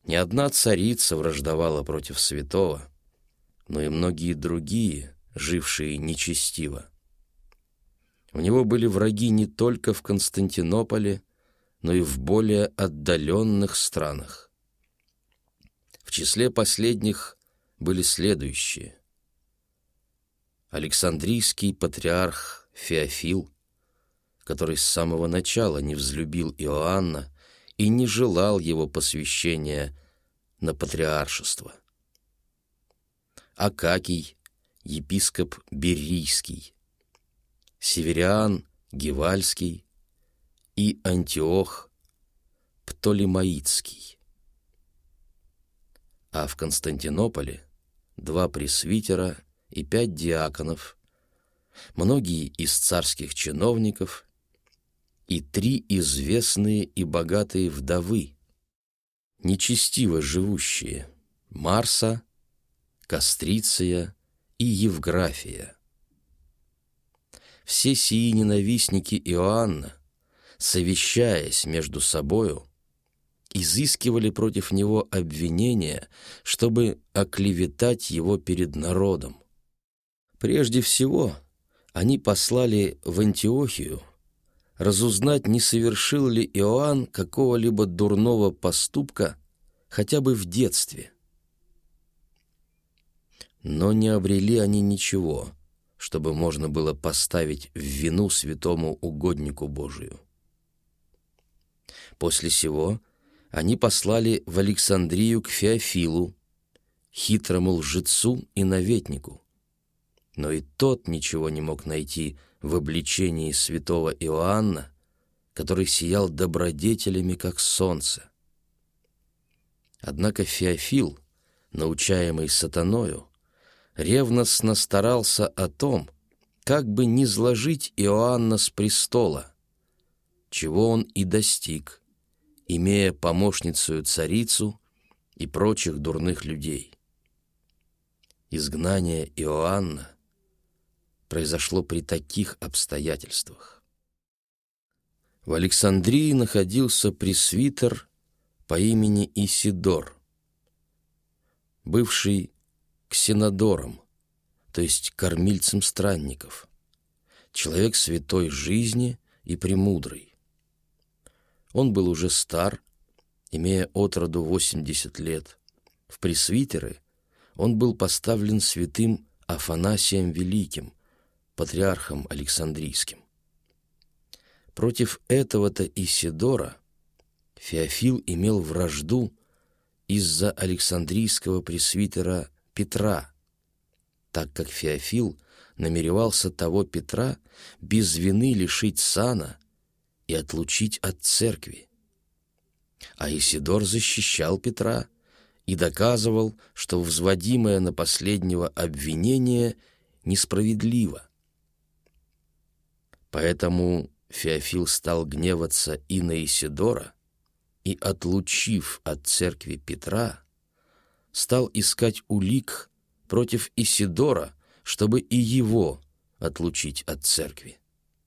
Не одна царица враждовала против святого, но и многие другие, жившие нечестиво. У него были враги не только в Константинополе, но и в более отдаленных странах. В числе последних были следующие: Александрийский патриарх Феофил, который с самого начала не взлюбил Иоанна и не желал его посвящения на патриаршество; Акакий, епископ Берийский; Севериан Гевальский и Антиох Птолемаицкий. А в Константинополе 2 пресвитера и 5 диаконов, многие из царских чиновников и 3 известные и богатые вдовы, нечестиво живущие: Марса, Кастриция и Евграфия. Все сии ненавистники Иоанна, совещаясь между собою, изыскивали против него обвинения, чтобы оклеветать его перед народом. Прежде всего, они послали в Антиохию разузнать, не совершил ли Иоанн какого-либо дурного поступка хотя бы в детстве. Но не обрели они ничего, чтобы можно было поставить в вину святому угоднику Божию. После сего они послали в Александрию к Феофилу, хитрому лжецу и наветнику, но и тот ничего не мог найти в обличении святого Иоанна, который сиял добродетелями, как солнце. Однако Феофил, научаемый сатаною, ревностно старался о том, как бы низложить Иоанна с престола, чего он и достиг, имея помощницею царицу и прочих дурных людей. Изгнание Иоанна произошло при таких обстоятельствах. В Александрии находился пресвитер по имени Исидор, бывший ксенодором, то есть кормильцем странников, человек святой жизни и премудрый. Он был уже стар, имея от роду 80 лет. В пресвитеры он был поставлен святым Афанасием Великим, патриархом Александрийским. Против этого-то Исидора Феофил имел вражду из-за Александрийского пресвитера Петра, так как Феофил намеревался того Петра без вины лишить сана и отлучить от церкви. А Исидор защищал Петра и доказывал, что взводимое на последнего обвинение несправедливо. Поэтому Феофил стал гневаться и на Исидора, и, отлучив от церкви Петра, стал искать улик против Исидора, чтобы и его отлучить от церкви.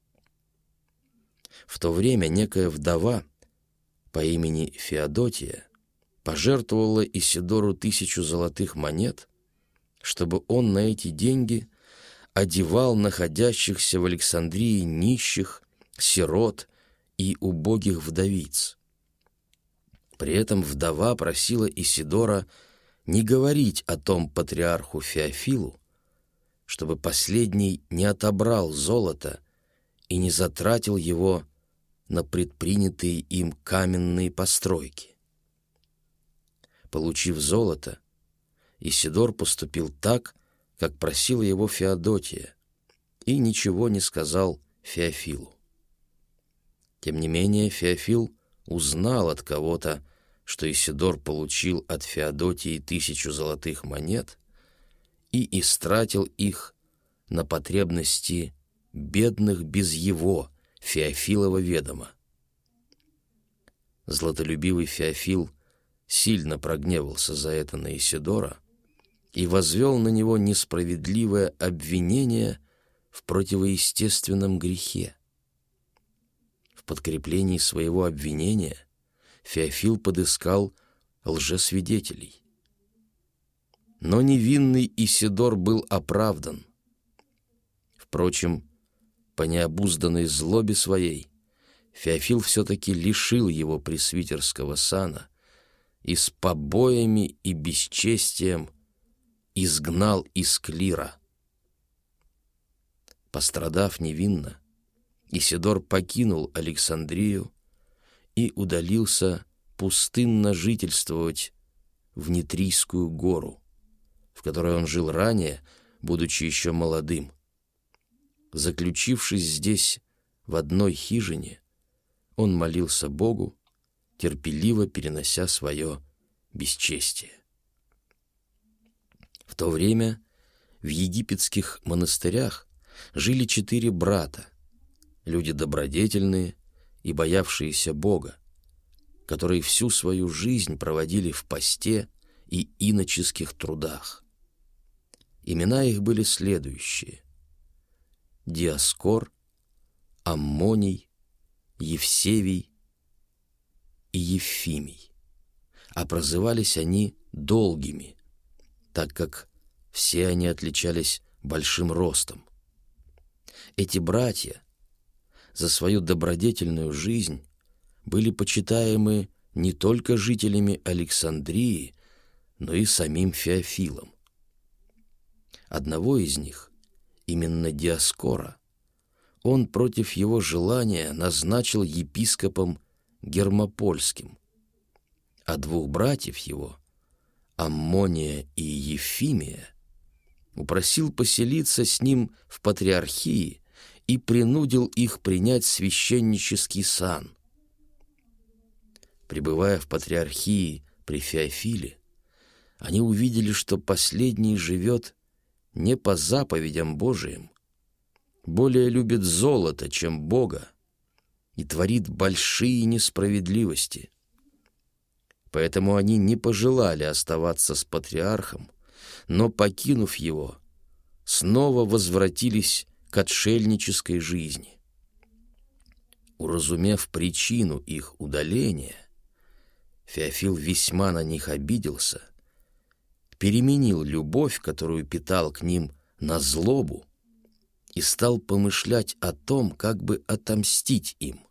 В то время некая вдова по имени Феодотия пожертвовала Исидору 1000 золотых монет, чтобы он на эти деньги одевал находящихся в Александрии нищих, сирот и убогих вдовиц. При этом вдова просила Исидора не говорить о том патриарху Феофилу, чтобы последний не отобрал золото и не затратил его на предпринятые им каменные постройки. Получив золото, Исидор поступил так, как просила его Феодотия, и ничего не сказал Феофилу. Тем не менее Феофил узнал от кого-то, что Исидор получил от Феодотии 1000 золотых монет и истратил их на потребности бедных без его, Феофилова, ведома. Златолюбивый Феофил сильно прогневался за это на Исидора и возвел на него несправедливое обвинение в противоестественном грехе. В подкреплении своего обвинения Феофил подыскал лжесвидетелей. Но невинный Исидор был оправдан. Впрочем, по необузданной злобе своей Феофил все-таки лишил его пресвитерского сана и с побоями и бесчестием изгнал из клира. Пострадав невинно, Исидор покинул Александрию и удалился пустынно жительствовать в Нитрийскую гору, в которой он жил ранее, будучи еще молодым. Заключившись здесь в одной хижине, он молился Богу, терпеливо перенося свое бесчестие. В то время в египетских монастырях жили 4 брата, люди добродетельные и боявшиеся Бога, которые всю свою жизнь проводили в посте и иноческих трудах. Имена их были следующие: Диоскор, Аммоний, Евсевий и Ефимий, а прозывались они долгими, так как все они отличались большим ростом. Эти братья за свою добродетельную жизнь были почитаемы не только жителями Александрии, но и самим Феофилом. Одного из них, именно Диоскора, он против его желания назначил епископом Гермопольским, а 2 братьев его, Аммония и Ефимия, упросил поселиться с ним в патриархии и принудил их принять священнический сан. Пребывая в патриархии при Феофиле, они увидели, что последний живет не по заповедям Божиим, более любит золото, чем Бога, и творит большие несправедливости. Поэтому они не пожелали оставаться с патриархом, но, покинув его, снова возвратились к отшельнической жизни. Уразумев причину их удаления, Феофил весьма на них обиделся, переменил любовь, которую питал к ним, на злобу, и стал помышлять о том, как бы отомстить им.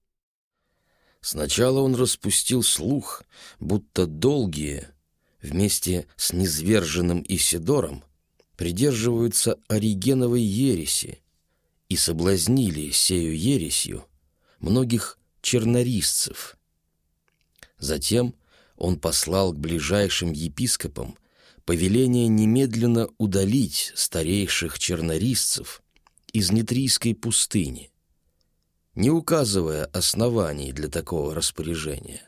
Сначала он распустил слух, будто долгие, вместе с низверженным Исидором, придерживаются Оригеновой ереси и соблазнили сею ересью многих чернорисцев. Затем он послал к ближайшим епископам повеление немедленно удалить старейших чернорисцев из Нитрийской пустыни, не указывая оснований для такого распоряжения.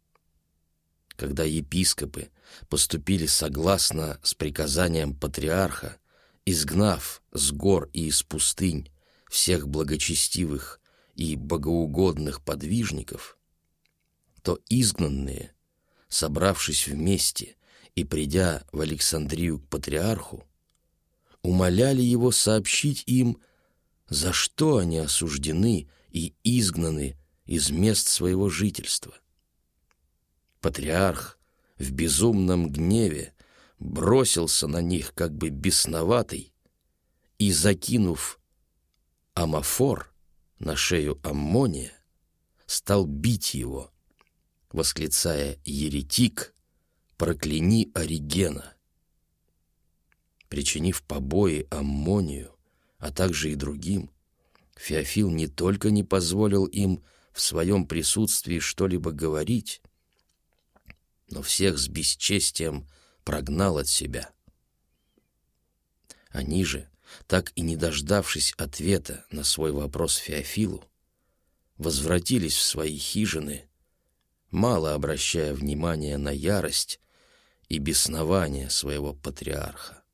Когда епископы поступили согласно с приказанием патриарха, изгнав с гор и из пустынь всех благочестивых и богоугодных подвижников, то изгнанные, собравшись вместе и придя в Александрию к патриарху, умоляли его сообщить им, за что они осуждены и изгнаны из мест своего жительства. Патриарх в безумном гневе бросился на них, как бы бесноватый, и, закинув амафор на шею Аммония, стал бить его, восклицая: «Еретик, прокляни Оригена!» Причинив побои Аммонию, а также и другим, Феофил не только не позволил им в своем присутствии что-либо говорить, но всех с бесчестием прогнал от себя. Они же, так и не дождавшись ответа на свой вопрос Феофилу, возвратились в свои хижины, мало обращая внимания на ярость и беснование своего патриарха.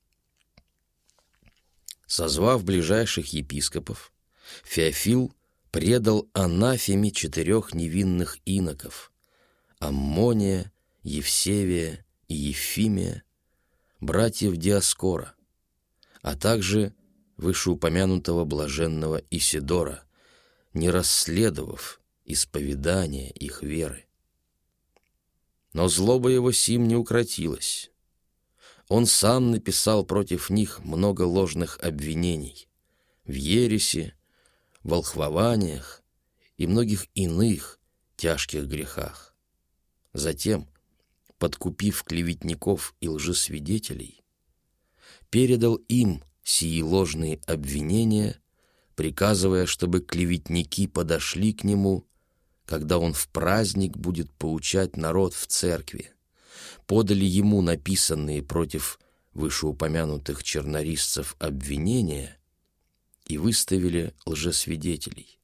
Созвав ближайших епископов, Феофил предал анафеме 4 невинных иноков — Аммония, Евсевия и Ефимия, братьев Диоскора, а также вышеупомянутого блаженного Исидора, не расследовав исповедания их веры. Но злоба его сим не укротилась. Он сам написал против них много ложных обвинений в ереси, волхвованиях и многих иных тяжких грехах. Затем, подкупив клеветников и лжесвидетелей, передал им сии ложные обвинения, приказывая, чтобы клеветники подошли к нему, когда он в праздник будет поучать народ в церкви, подали ему написанные против вышеупомянутых чернорисцев обвинения и выставили лжесвидетелей.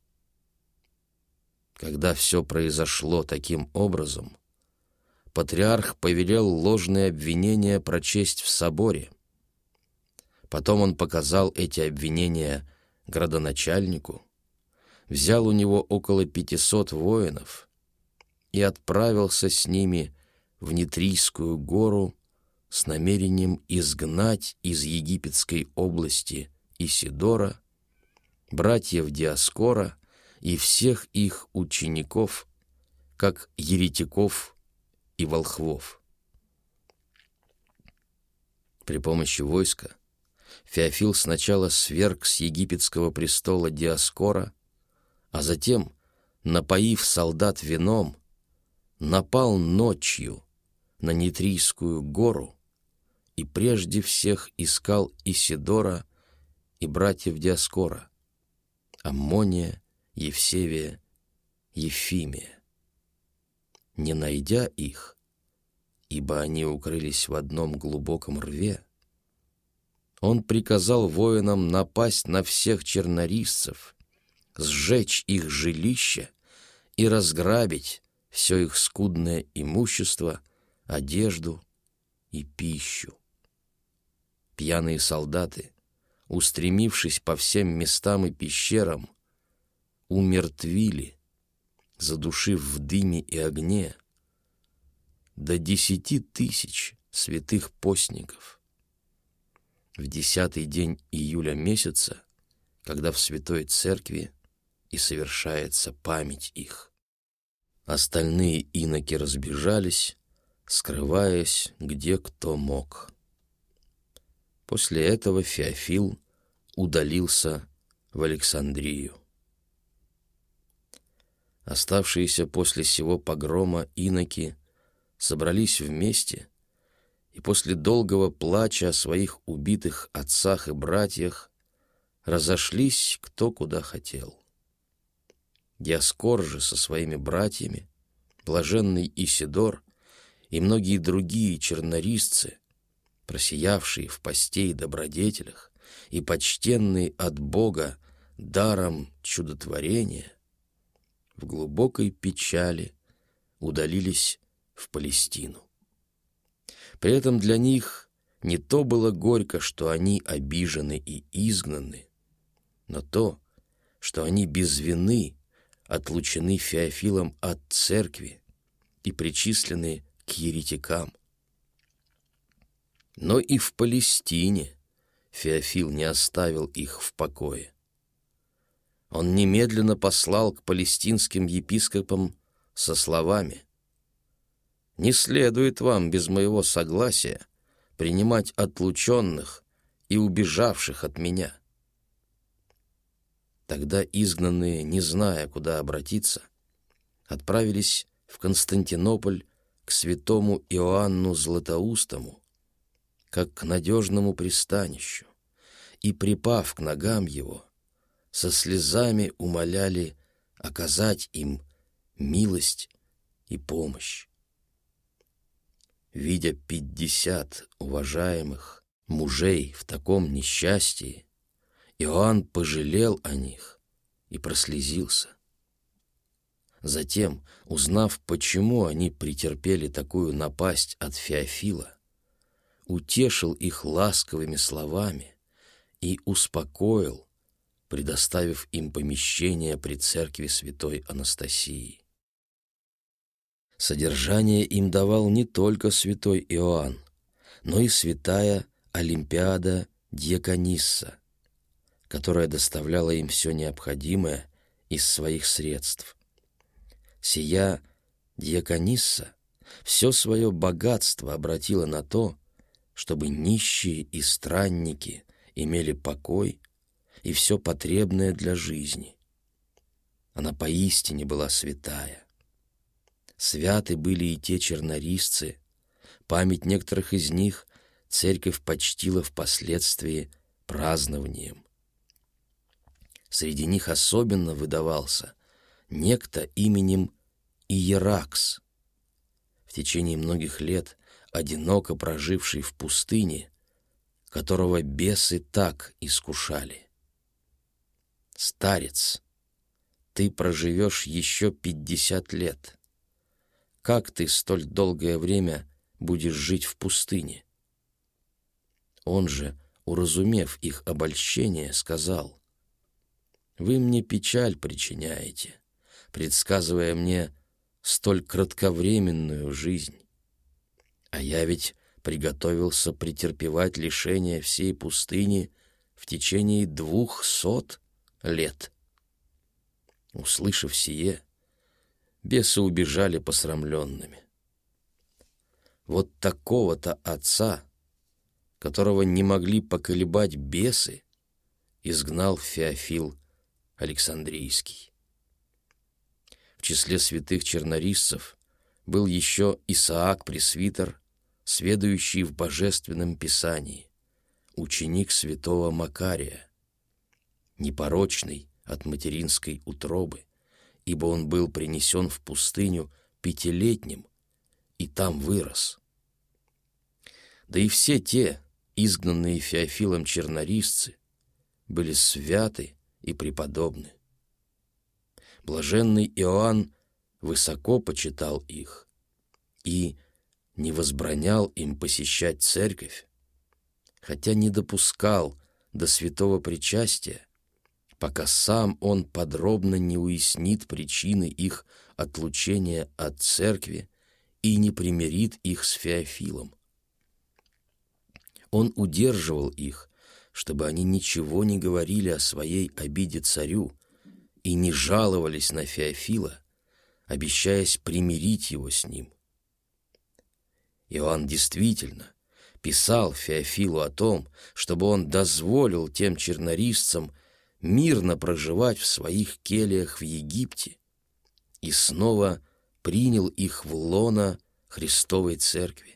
Когда все произошло таким образом, патриарх повелел ложные обвинения прочесть в соборе. Потом он показал эти обвинения градоначальнику, взял у него около 500 воинов и отправился с ними в Нитрийскую гору с намерением изгнать из египетской области Исидора, братьев Диоскора и всех их учеников, как еретиков и волхвов. При помощи войска Феофил сначала сверг с египетского престола Диоскора, а затем, напоив солдат вином, напал ночью на Нитрийскую гору и прежде всех искал Исидора и братьев Диоскора, Аммония, Евсевия, Ефимия. Не найдя их, ибо они укрылись в одном глубоком рве, он приказал воинам напасть на всех чернорисцев, сжечь их жилища и разграбить все их скудное имущество, одежду и пищу. Пьяные солдаты, устремившись по всем местам и пещерам, умертвили, задушив в дыме и огне, до 10 000 святых постников. В 10-й день июля месяца, когда в Святой Церкви и совершается память их. Остальные иноки разбежались, скрываясь, где кто мог. После этого Феофил удалился в Александрию. Оставшиеся после сего погрома иноки собрались вместе и после долгого плача о своих убитых отцах и братьях разошлись кто куда хотел. Диоскор же со своими братьями, блаженный Исидор и многие другие чернорисцы, просиявшие в посте и добродетелях и почтенные от Бога даром чудотворения, в глубокой печали удалились в Палестину. При этом для них не то было горько, что они обижены и изгнаны, но то, что они без вины отлучены Феофилом от церкви и причислены к еретикам. Но и в Палестине Феофил не оставил их в покое. Он немедленно послал к палестинским епископам со словами: «Не следует вам без моего согласия принимать отлученных и убежавших от меня». Тогда изгнанные, не зная, куда обратиться, отправились в Константинополь к святому Иоанну Златоустому, как к надежному пристанищу, и, припав к ногам его, со слезами умоляли оказать им милость и помощь. Видя 50 уважаемых мужей в таком несчастье, Иоанн пожалел о них и прослезился. Затем, узнав, почему они претерпели такую напасть от Феофила, утешил их ласковыми словами и успокоил, предоставив им помещение при церкви святой Анастасии. Содержание им давал не только святой Иоанн, но и святая Олимпиада Дьяконисса, которая доставляла им все необходимое из своих средств. Сия Дьяконисса все свое богатство обратила на то, чтобы нищие и странники имели покой и все потребное для жизни. Она поистине была святая. Святы были и те чернорисцы, память некоторых из них церковь почтила впоследствии празднованием. Среди них особенно выдавался некто именем Иеракс, в течение многих лет одиноко проживший в пустыне, которого бесы так искушали. «Старец, ты проживешь еще 50 лет. Как ты столь долгое время будешь жить в пустыне?» Он же, уразумев их обольщение, сказал: «Вы мне печаль причиняете, предсказывая мне столь кратковременную жизнь. А я ведь приготовился претерпевать лишения всей пустыни в течение 200 лет». Услышав сие, бесы убежали посрамленными. Вот такого-то отца, которого не могли поколебать бесы, изгнал Феофил Александрийский. В числе святых чернорисцев был еще Исаак Пресвитер, сведущий в Божественном Писании, ученик святого Макария, непорочный от материнской утробы, ибо он был принесен в пустыню 5-летним и там вырос. Да и все те, изгнанные Феофилом чернорисцы, были святы и преподобны. Блаженный Иоанн высоко почитал их и не возбранял им посещать церковь, хотя не допускал до святого причастия, пока сам он подробно не уяснит причины их отлучения от церкви и не примирит их с Феофилом. Он удерживал их, чтобы они ничего не говорили о своей обиде царю и не жаловались на Феофила, обещаясь примирить его с ним. Иоанн действительно писал Феофилу о том, чтобы он дозволил тем чернорисцам мирно проживать в своих кельях в Египте и снова принял их в лоно Христовой Церкви.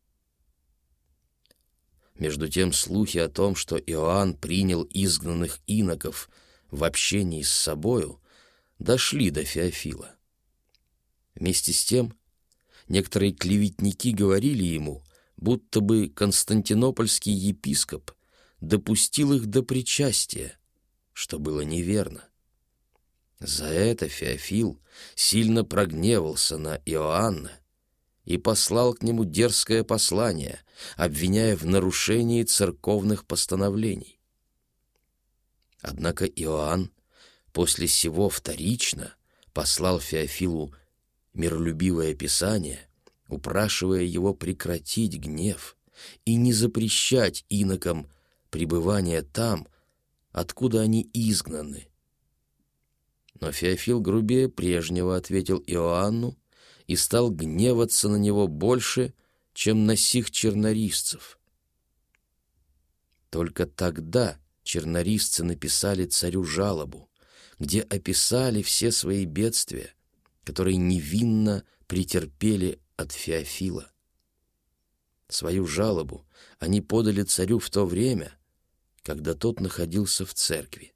Между тем слухи о том, что Иоанн принял изгнанных иноков в общении с собою, дошли до Феофила. Вместе с тем некоторые клеветники говорили ему, будто бы константинопольский епископ допустил их до причастия, что было неверно. За это Феофил сильно прогневался на Иоанна и послал к нему дерзкое послание, обвиняя в нарушении церковных постановлений. Однако Иоанн после сего вторично послал Феофилу миролюбивое писание, упрашивая его прекратить гнев и не запрещать инокам пребывание там, откуда они изгнаны. Но Феофил грубее прежнего ответил Иоанну и стал гневаться на него больше, чем на сих чернорисцев. Только тогда чернорисцы написали царю жалобу, где описали все свои бедствия, которые невинно претерпели от Феофила. Свою жалобу они подали царю в то время, когда тот находился в церкви.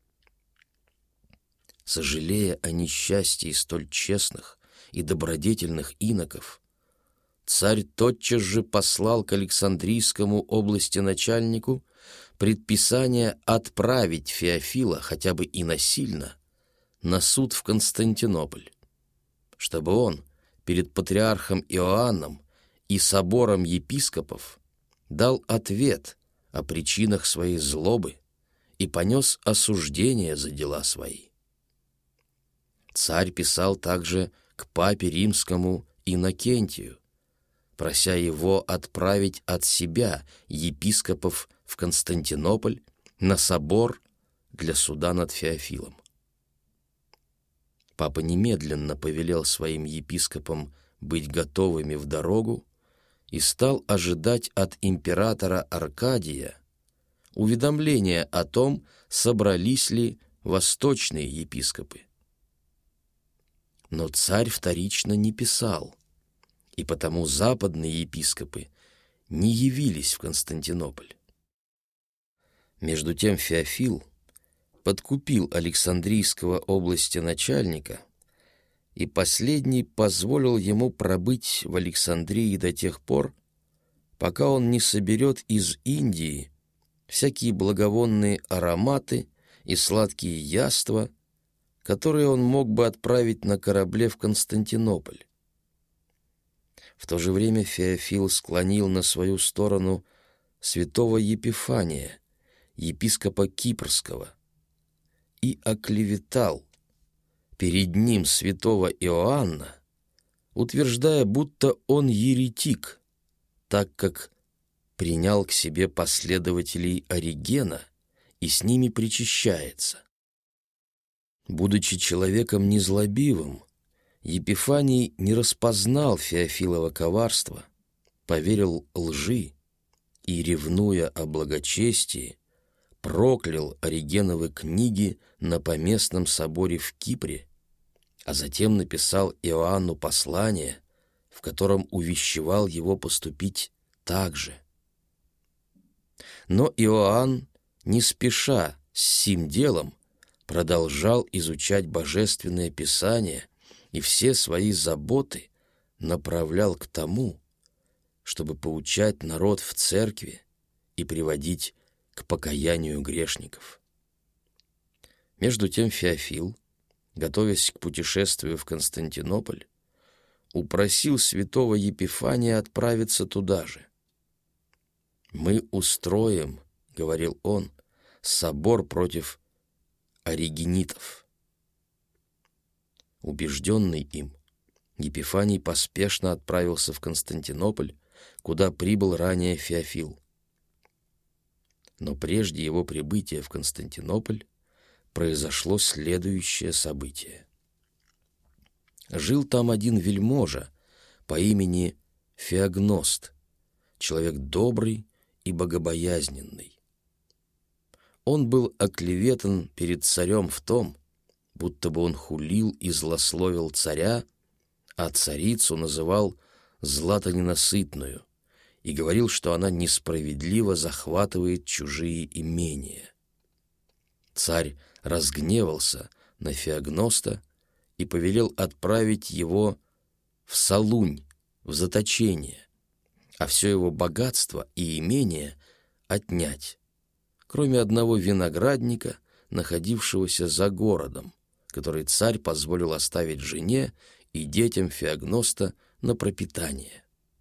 Сожалея о несчастье столь честных и добродетельных иноков, царь тотчас же послал к Александрийскому областеначальнику предписание отправить Феофила хотя бы и насильно на суд в Константинополь, чтобы он перед патриархом Иоанном и собором епископов дал ответ о причинах своей злобы и понес осуждение за дела свои. Царь писал также к папе римскому Иннокентию, прося его отправить от себя епископов в Константинополь на собор для суда над Феофилом. Папа немедленно повелел своим епископам быть готовыми в дорогу и стал ожидать от императора Аркадия уведомления о том, собрались ли восточные епископы. Но царь вторично не писал, и потому западные епископы не явились в Константинополь. Между тем Феофил подкупил Александрийского областеначальника, и последний позволил ему пробыть в Александрии до тех пор, пока он не соберет из Индии всякие благовонные ароматы и сладкие яства, которые он мог бы отправить на корабле в Константинополь. В то же время Феофил склонил на свою сторону святого Епифания, епископа Кипрского, и оклеветал перед ним святого Иоанна, утверждая, будто он еретик, так как принял к себе последователей Оригена и с ними причащается. Будучи человеком незлобивым, Епифаний не распознал Феофилова коварства, поверил лжи и, ревнуя о благочестии, проклял Оригеновы книги на поместном соборе в Кипре, а затем написал Иоанну послание, в котором увещевал его поступить так же. Но Иоанн, не спеша с сим делом, продолжал изучать Божественное Писание и все свои заботы направлял к тому, чтобы поучать народ в церкви и приводить к покаянию грешников. Между тем Феофил, готовясь к путешествию в Константинополь, упросил святого Епифания отправиться туда же. «Мы устроим, — говорил он, — собор против оригенитов». Убежденный им, Епифаний поспешно отправился в Константинополь, куда прибыл ранее Феофил. Но прежде его прибытия в Константинополь произошло следующее событие. Жил там один вельможа по имени Феогност, человек добрый и богобоязненный. Он был оклеветан перед царем в том, будто бы он хулил и злословил царя, а царицу называл златоненасытную и говорил, что она несправедливо захватывает чужие имения. Царь разгневался на Феогноста и повелел отправить его в Салунь, в заточение, а все его богатство и имение отнять, кроме одного виноградника, находившегося за городом, который царь позволил оставить жене и детям Феогноста на пропитание.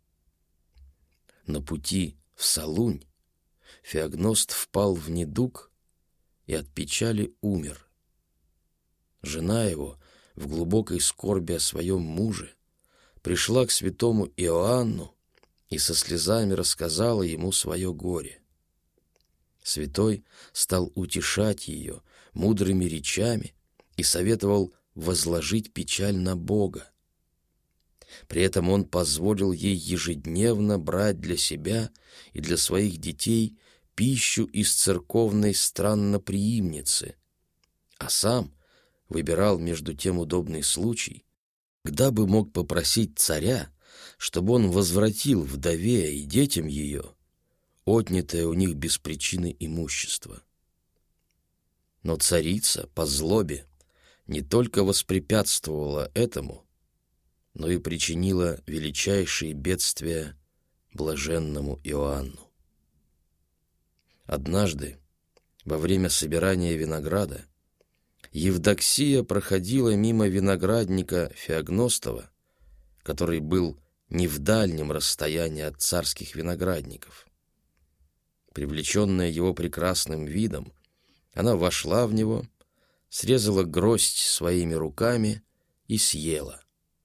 На пути в Салунь Феогност впал в недуг и от печали умер. Жена его, в глубокой скорби о своем муже, пришла к святому Иоанну и со слезами рассказала ему свое горе. Святой стал утешать ее мудрыми речами и советовал возложить печаль на Бога. При этом он позволил ей ежедневно брать для себя и для своих детей пищу из церковной странноприимницы, а сам выбирал между тем удобный случай, когда бы мог попросить царя, чтобы он возвратил вдове и детям ее отнятое у них без причины имущество. Но царица по злобе не только воспрепятствовала этому, но и причинила величайшие бедствия блаженному Иоанну. Однажды, во время собирания винограда, Евдоксия проходила мимо виноградника Феогностова, который был не в дальнем расстоянии от царских виноградников. Привлеченная его прекрасным видом, она вошла в него, срезала гроздь своими руками и съела.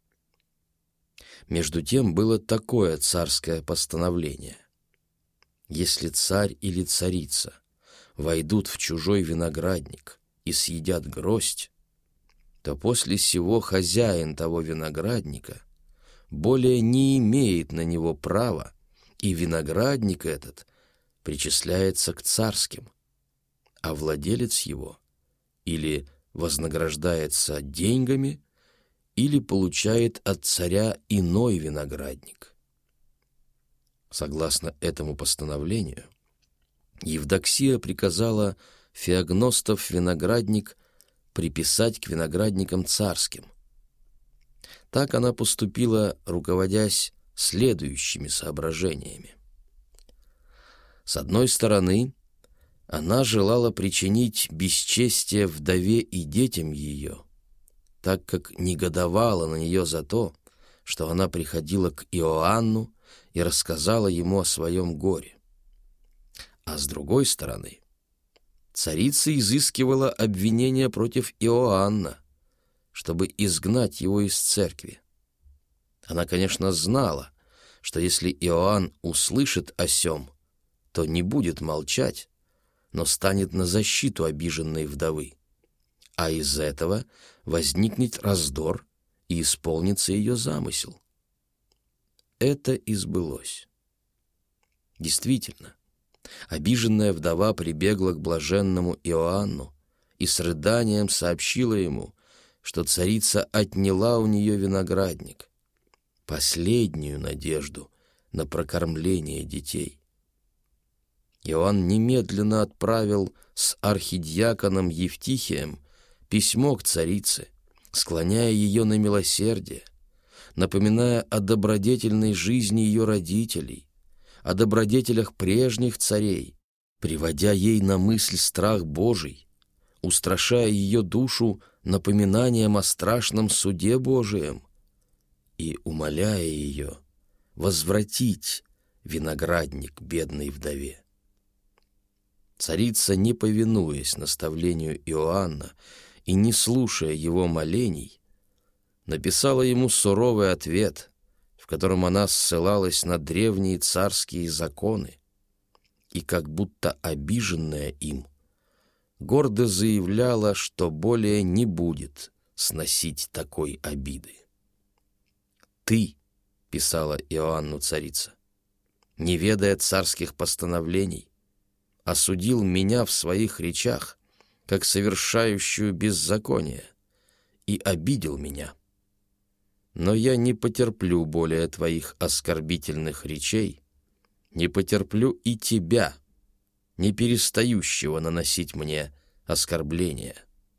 Между тем было такое царское постановление: если царь или царица войдут в чужой виноградник и съедят гроздь, то после сего хозяин того виноградника более не имеет на него права, и виноградник этот причисляется к царским, а владелец его или вознаграждается деньгами, или получает от царя иной виноградник. Согласно этому постановлению, Евдоксия приказала Феогностов виноградник приписать к виноградникам царским. Так она поступила, руководясь следующими соображениями. С одной стороны, она желала причинить бесчестие вдове и детям ее, так как негодовала на нее за то, что она приходила к Иоанну и рассказала ему о своем горе. А с другой стороны, царица изыскивала обвинения против Иоанна, чтобы изгнать его из церкви. Она, конечно, знала, что если Иоанн услышит о сем, то не будет молчать, но станет на защиту обиженной вдовы, а из этого возникнет раздор и исполнится ее замысел. Это и сбылось. Действительно, обиженная вдова прибегла к блаженному Иоанну и с рыданием сообщила ему, что царица отняла у нее виноградник, последнюю надежду на прокормление детей. Иоанн немедленно отправил с архидиаконом Евтихием письмо к царице, склоняя ее на милосердие, напоминая о добродетельной жизни ее родителей, о добродетелях прежних царей, приводя ей на мысль страх Божий, устрашая ее душу напоминанием о страшном суде Божием и умоляя ее возвратить виноградник бедной вдове. Царица, не повинуясь наставлению Иоанна и не слушая его молений, написала ему суровый ответ, в котором она ссылалась на древние царские законы и, как будто обиженная им, гордо заявляла, что более не будет сносить такой обиды. «Ты, — писала Иоанну царица, — не ведая царских постановлений, осудил меня в своих речах, как совершающую беззаконие, и обидел меня. Но я не потерплю более твоих оскорбительных речей, не потерплю и тебя, не перестающего наносить мне оскорбления».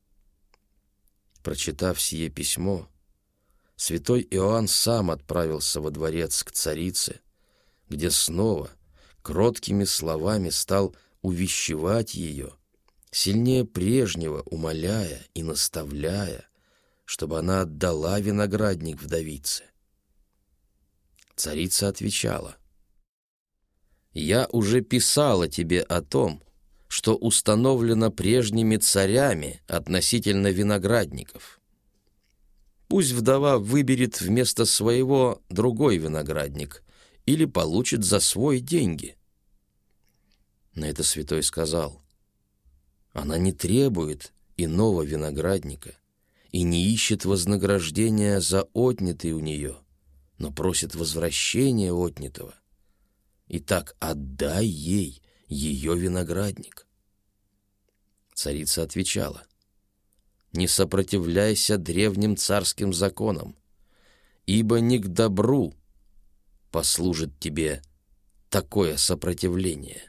Прочитав сие письмо, святой Иоанн сам отправился во дворец к царице, где снова кроткими словами стал увещевать ее, сильнее прежнего умоляя и наставляя, чтобы она отдала виноградник вдовице. Царица отвечала: «Я уже писала тебе о том, что установлено прежними царями относительно виноградников. Пусть вдова выберет вместо своего другой виноградник или получит за свой деньги». На это святой сказал: «Она не требует иного виноградника и не ищет вознаграждения за отнятый у нее, но просит возвращения отнятого. Итак, отдай ей ее виноградник». Царица отвечала: «Не сопротивляйся древним царским законам, ибо не к добру послужит тебе такое сопротивление.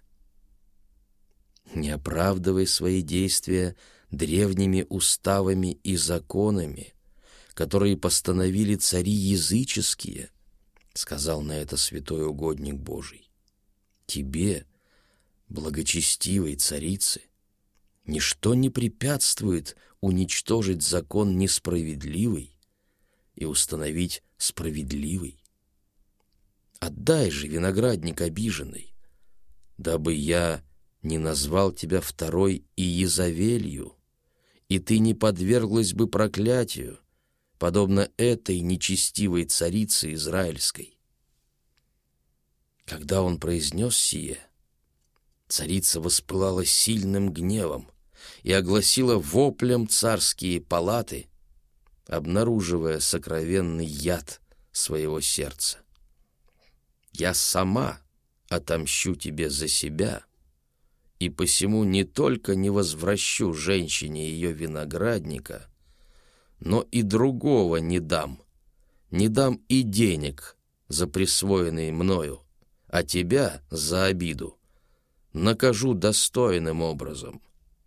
Не оправдывай свои действия древними уставами и законами, которые постановили цари языческие», — сказал на это святой угодник Божий. «Тебе, благочестивой царице, ничто не препятствует уничтожить закон несправедливый и установить справедливый. Отдай же виноградник обиженный, дабы я не назвал тебя второй Иезавелью, и ты не подверглась бы проклятию, подобно этой нечестивой царице израильской». Когда он произнес сие, царица воспылала сильным гневом и огласила воплем царские палаты, обнаруживая сокровенный яд своего сердца. Я сама отомщу тебе за себя, и посему не только не возвращу женщине ее виноградника, но и другого не дам и денег за присвоенные мною, а тебя за обиду накажу достойным образом».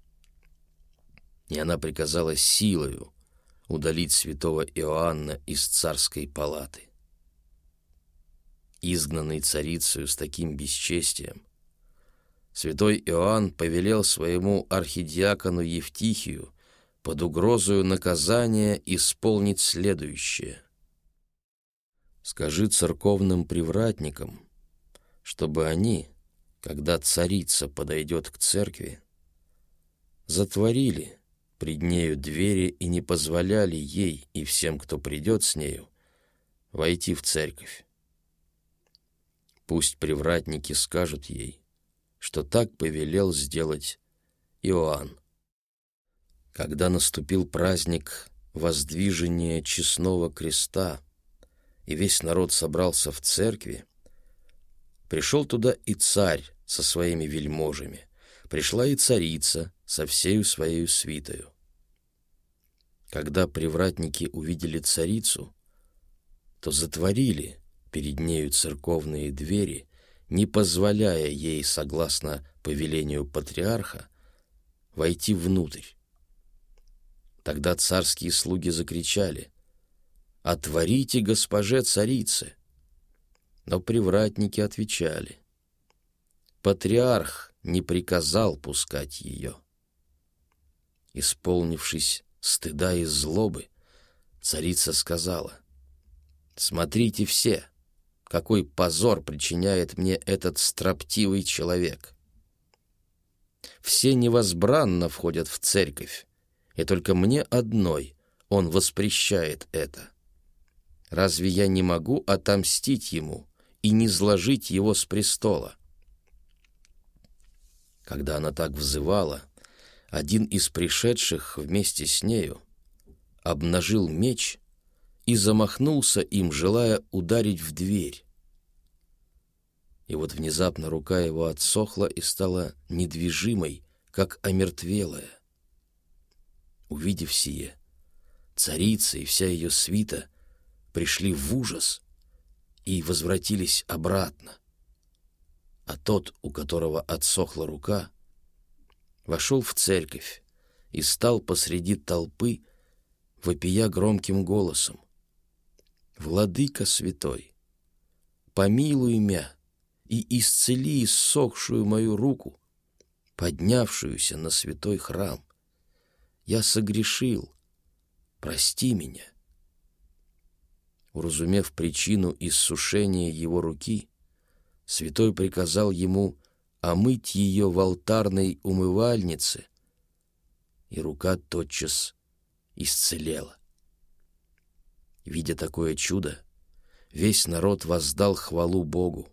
И она приказала силою удалить святого Иоанна из царской палаты. Изгнанный царицею с таким бесчестием, святой Иоанн повелел своему архидиакону Евтихию под угрозою наказания исполнить следующее: «Скажи церковным привратникам, чтобы они, когда царица подойдет к церкви, затворили пред нею двери и не позволяли ей и всем, кто придет с нею, войти в церковь. Пусть привратники скажут ей, что так повелел сделать Иоанн». Когда наступил праздник воздвижения честного креста, и весь народ собрался в церкви, пришел туда и царь со своими вельможами, пришла и царица со всею своею свитою. Когда привратники увидели царицу, то затворили перед нею церковные двери, не позволяя ей, согласно повелению патриарха, войти внутрь. Тогда царские слуги закричали: «Отворите госпоже царице!» Но привратники отвечали: «Патриарх не приказал пускать ее». Исполнившись стыда и злобы, царица сказала: «Смотрите все, какой позор причиняет мне этот строптивый человек. Все невозбранно входят в церковь, и только мне одной он воспрещает это. Разве я не могу отомстить ему и низложить его с престола?» Когда она так взывала, один из пришедших вместе с нею обнажил меч и замахнулся им, желая ударить в дверь. И вот внезапно рука его отсохла и стала недвижимой, как омертвелая. Увидев сие, царица и вся ее свита пришли в ужас и возвратились обратно. А тот, у которого отсохла рука, вошел в церковь и стал посреди толпы, вопия громким голосом: «Владыка святой, помилуй мя и исцели иссохшую мою руку, поднявшуюся на святой храм. Я согрешил, прости меня». Уразумев причину иссушения его руки, святой приказал ему омыть ее в алтарной умывальнице, и рука тотчас исцелела. Видя такое чудо, весь народ воздал хвалу Богу.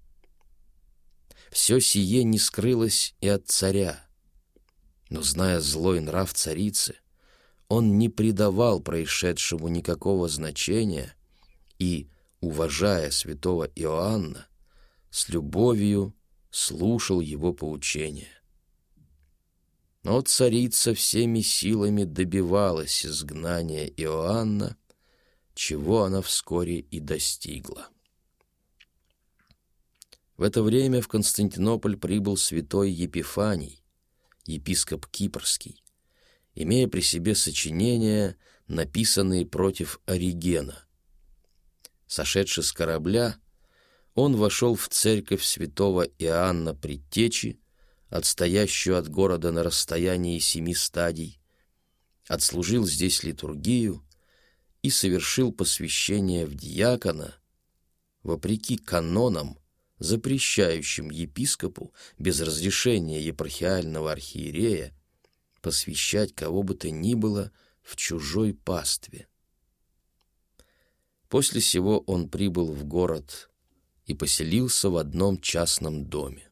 Все сие не скрылось и от царя, но, зная злой нрав царицы, он не придавал происшедшему никакого значения и, уважая святого Иоанна, с любовью слушал его поучения. Но царица всеми силами добивалась изгнания Иоанна, чего она вскоре и достигла. В это время в Константинополь прибыл святой Епифаний, епископ Кипрский, имея при себе сочинения, написанные против Оригена. Сошедший с корабля, он вошел в церковь святого Иоанна Предтечи, отстоящую от города на расстоянии 7 стадий, отслужил здесь литургию и совершил посвящение в диакона, вопреки канонам, запрещающим епископу без разрешения епархиального архиерея посвящать кого бы то ни было в чужой пастве. После сего он прибыл в город и поселился в одном частном доме.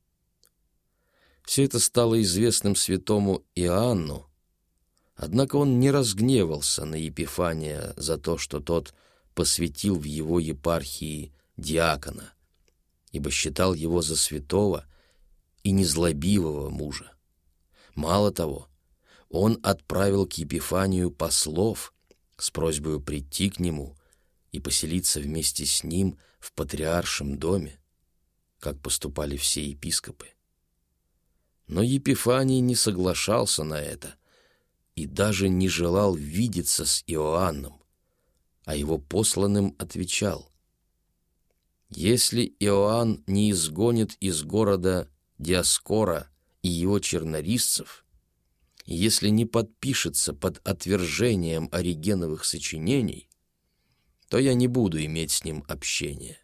Все это стало известным святому Иоанну, однако он не разгневался на Епифания за то, что тот посвятил в его епархии диакона, ибо считал его за святого и незлобивого мужа. Мало того, он отправил к Епифанию послов с просьбой прийти к нему и поселиться вместе с ним в патриаршем доме, как поступали все епископы. Но Епифаний не соглашался на это и даже не желал видеться с Иоанном, а его посланным отвечал: «Если Иоанн не изгонит из города Диоскора и его чернорисцев, и если не подпишется под отвержением Оригеновых сочинений, то я не буду иметь с ним общения».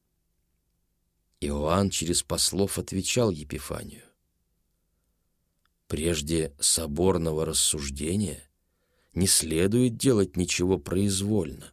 Иоанн через послов отвечал Епифанию: «Прежде соборного рассуждения не следует делать ничего произвольно».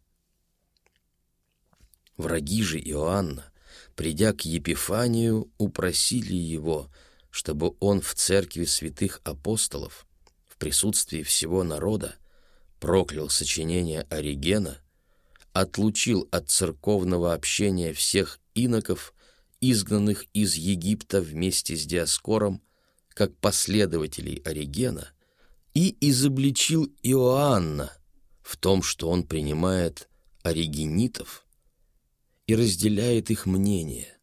Враги же Иоанна, придя к Епифанию, упросили его, чтобы он в церкви святых апостолов, в присутствии всего народа, проклял сочинения Оригена, отлучил от церковного общения всех иноков, изгнанных из Египта вместе с Диоскором, как последователей Оригена, и изобличил Иоанна в том, что он принимает оригенитов и разделяет их мнение.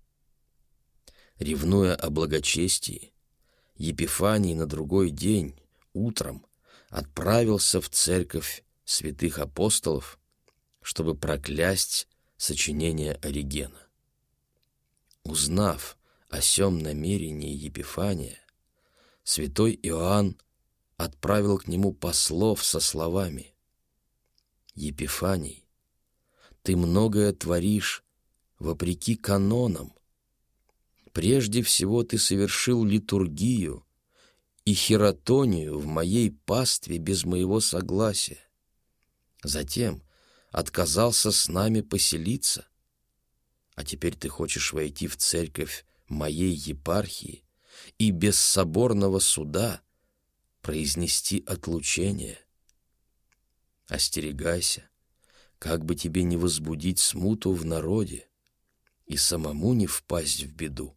Ревнуя о благочестии, Епифаний на другой день, утром, отправился в церковь святых апостолов, чтобы проклясть сочинение Оригена. Узнав о сем намерении Епифания, святой Иоанн отправил к нему послов со словами: «Епифаний, ты многое творишь вопреки канонам. Прежде всего ты совершил литургию и хиротонию в моей пастве без моего согласия. Затем отказался с нами поселиться, а теперь ты хочешь войти в церковь моей епархии и без соборного суда произнести отлучение. Остерегайся, как бы тебе не возбудить смуту в народе и самому не впасть в беду».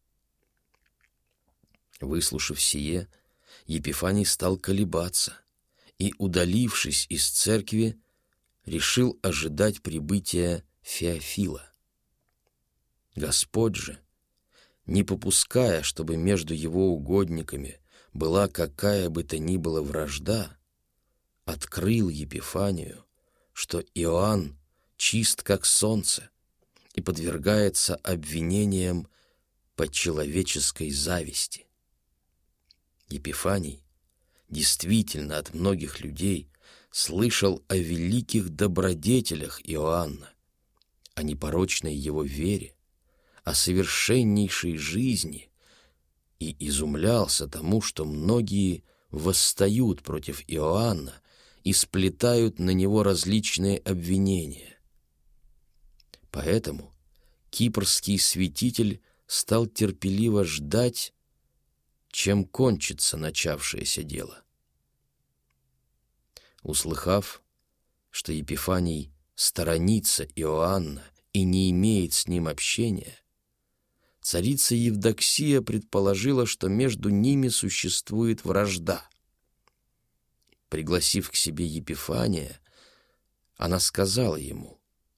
Выслушав сие, Епифаний стал колебаться и, удалившись из церкви, решил ожидать прибытия Феофила. Господь же, не попуская, чтобы между его угодниками была какая бы то ни была вражда, открыл Епифанию, что Иоанн чист как солнце и подвергается обвинениям по человеческой зависти. Епифаний действительно от многих людей слышал о великих добродетелях Иоанна, о непорочной его вере, о совершеннейшей жизни, и изумлялся тому, что многие восстают против Иоанна и сплетают на него различные обвинения. Поэтому кипрский святитель стал терпеливо ждать, чем кончится начавшееся дело. Услыхав, что Епифаний сторонится Иоанна и не имеет с ним общения, царица Евдоксия предположила, что между ними существует вражда. Пригласив к себе Епифания, она сказала ему: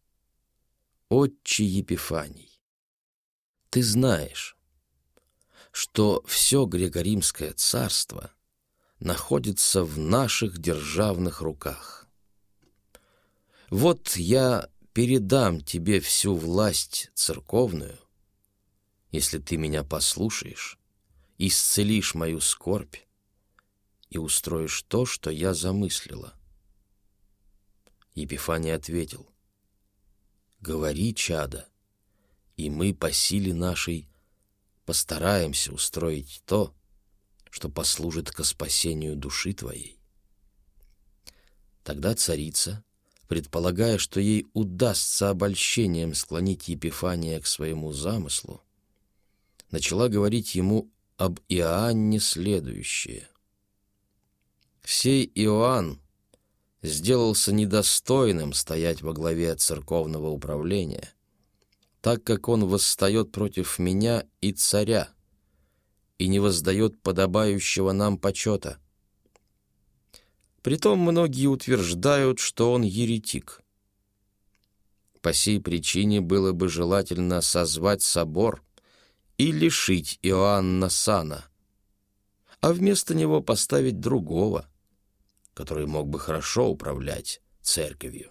«Отче Епифаний, ты знаешь, что все Греко-Римское царство находится в наших державных руках. Вот я передам тебе всю власть церковную, если ты меня послушаешь, исцелишь мою скорбь и устроишь то, что я замыслила». Епифаний ответил: «Говори, чадо, и мы по силе нашей постараемся устроить то, что послужит ко спасению души твоей». Тогда царица, предполагая, что ей удастся обольщением склонить Епифания к своему замыслу, начала говорить ему об Иоанне следующее: «Сей Иоанн сделался недостойным стоять во главе церковного управления, так как он восстает против меня и царя и не воздает подобающего нам почета. Притом многие утверждают, что он еретик. По сей причине было бы желательно созвать собор и лишить Иоанна сана, а вместо него поставить другого, который мог бы хорошо управлять церковью.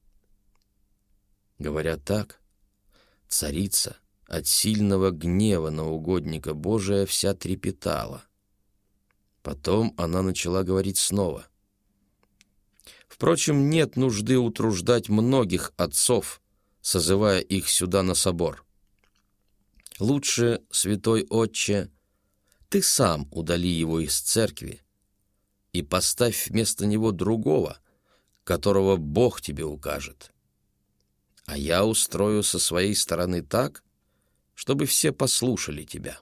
Говоря так, царица от сильного гнева на угодника Божия вся трепетала. Потом она начала говорить снова. Впрочем, нет нужды утруждать многих отцов, созывая их сюда на собор. Лучше, святой отче, ты сам удали его из церкви и поставь вместо него другого, которого Бог тебе укажет. А я устрою со своей стороны так, чтобы все послушали тебя.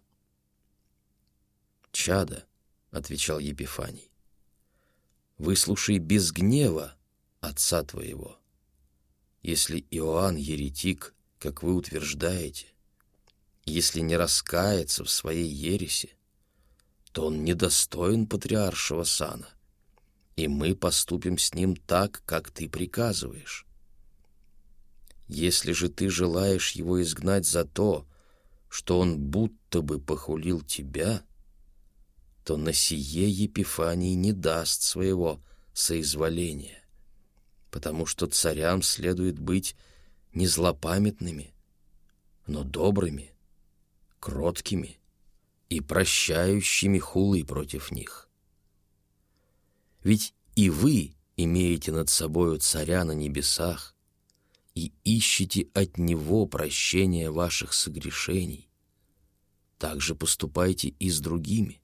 «Чадо», — отвечал Епифаний, — «выслушай без гнева отца твоего. Если Иоанн еретик, как вы утверждаете, если не раскается в своей ереси, то он недостоин патриаршего сана, и мы поступим с ним так, как ты приказываешь. Если же ты желаешь его изгнать за то, что он будто бы похулил тебя, то на сие Епифаний не даст своего соизволения, потому что царям следует быть не злопамятными, но добрыми, кроткими и прощающими хулы против них. Ведь и вы имеете над собою царя на небесах и ищете от него прощения ваших согрешений. Так же поступайте и с другими.